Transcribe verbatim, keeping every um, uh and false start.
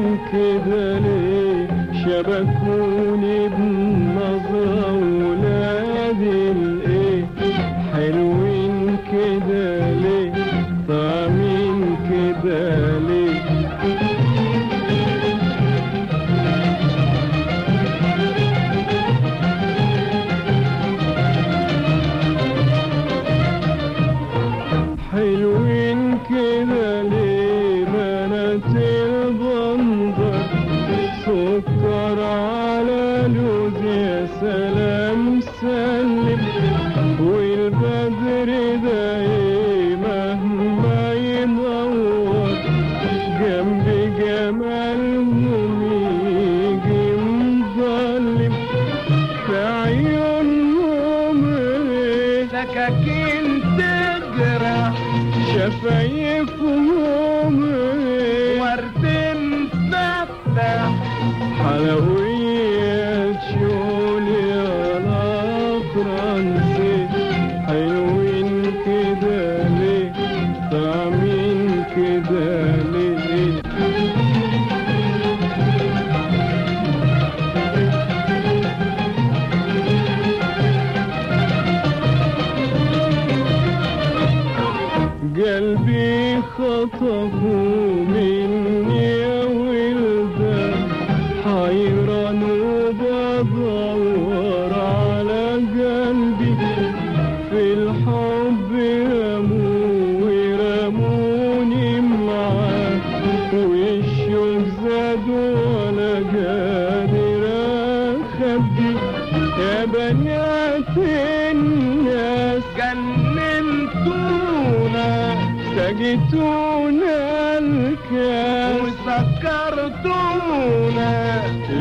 كده ليه شبكوني بنظرة ولادي الايه حلوين كده ليه طعمين كده ليه حلوين كده ليه بنات البندر سكر على لوز يا سلام سلم والبدر ده ايه مهما يدور جنب جمالهم يجي مظلم في عيونهم ايه سكاكين تجرح شفايفهم ورد مفتح حلويات شولي على فرنسي حلوين كده ليه طعمين كده ليه قلبي خطفوا مني يا ولدان حيران وبدور على قلبي في الحب رموا ورموني معاه والشوق زاد ولا قادر اخبي يا بنات الناس جننتونا سقيتونا الكاس وسكرتونا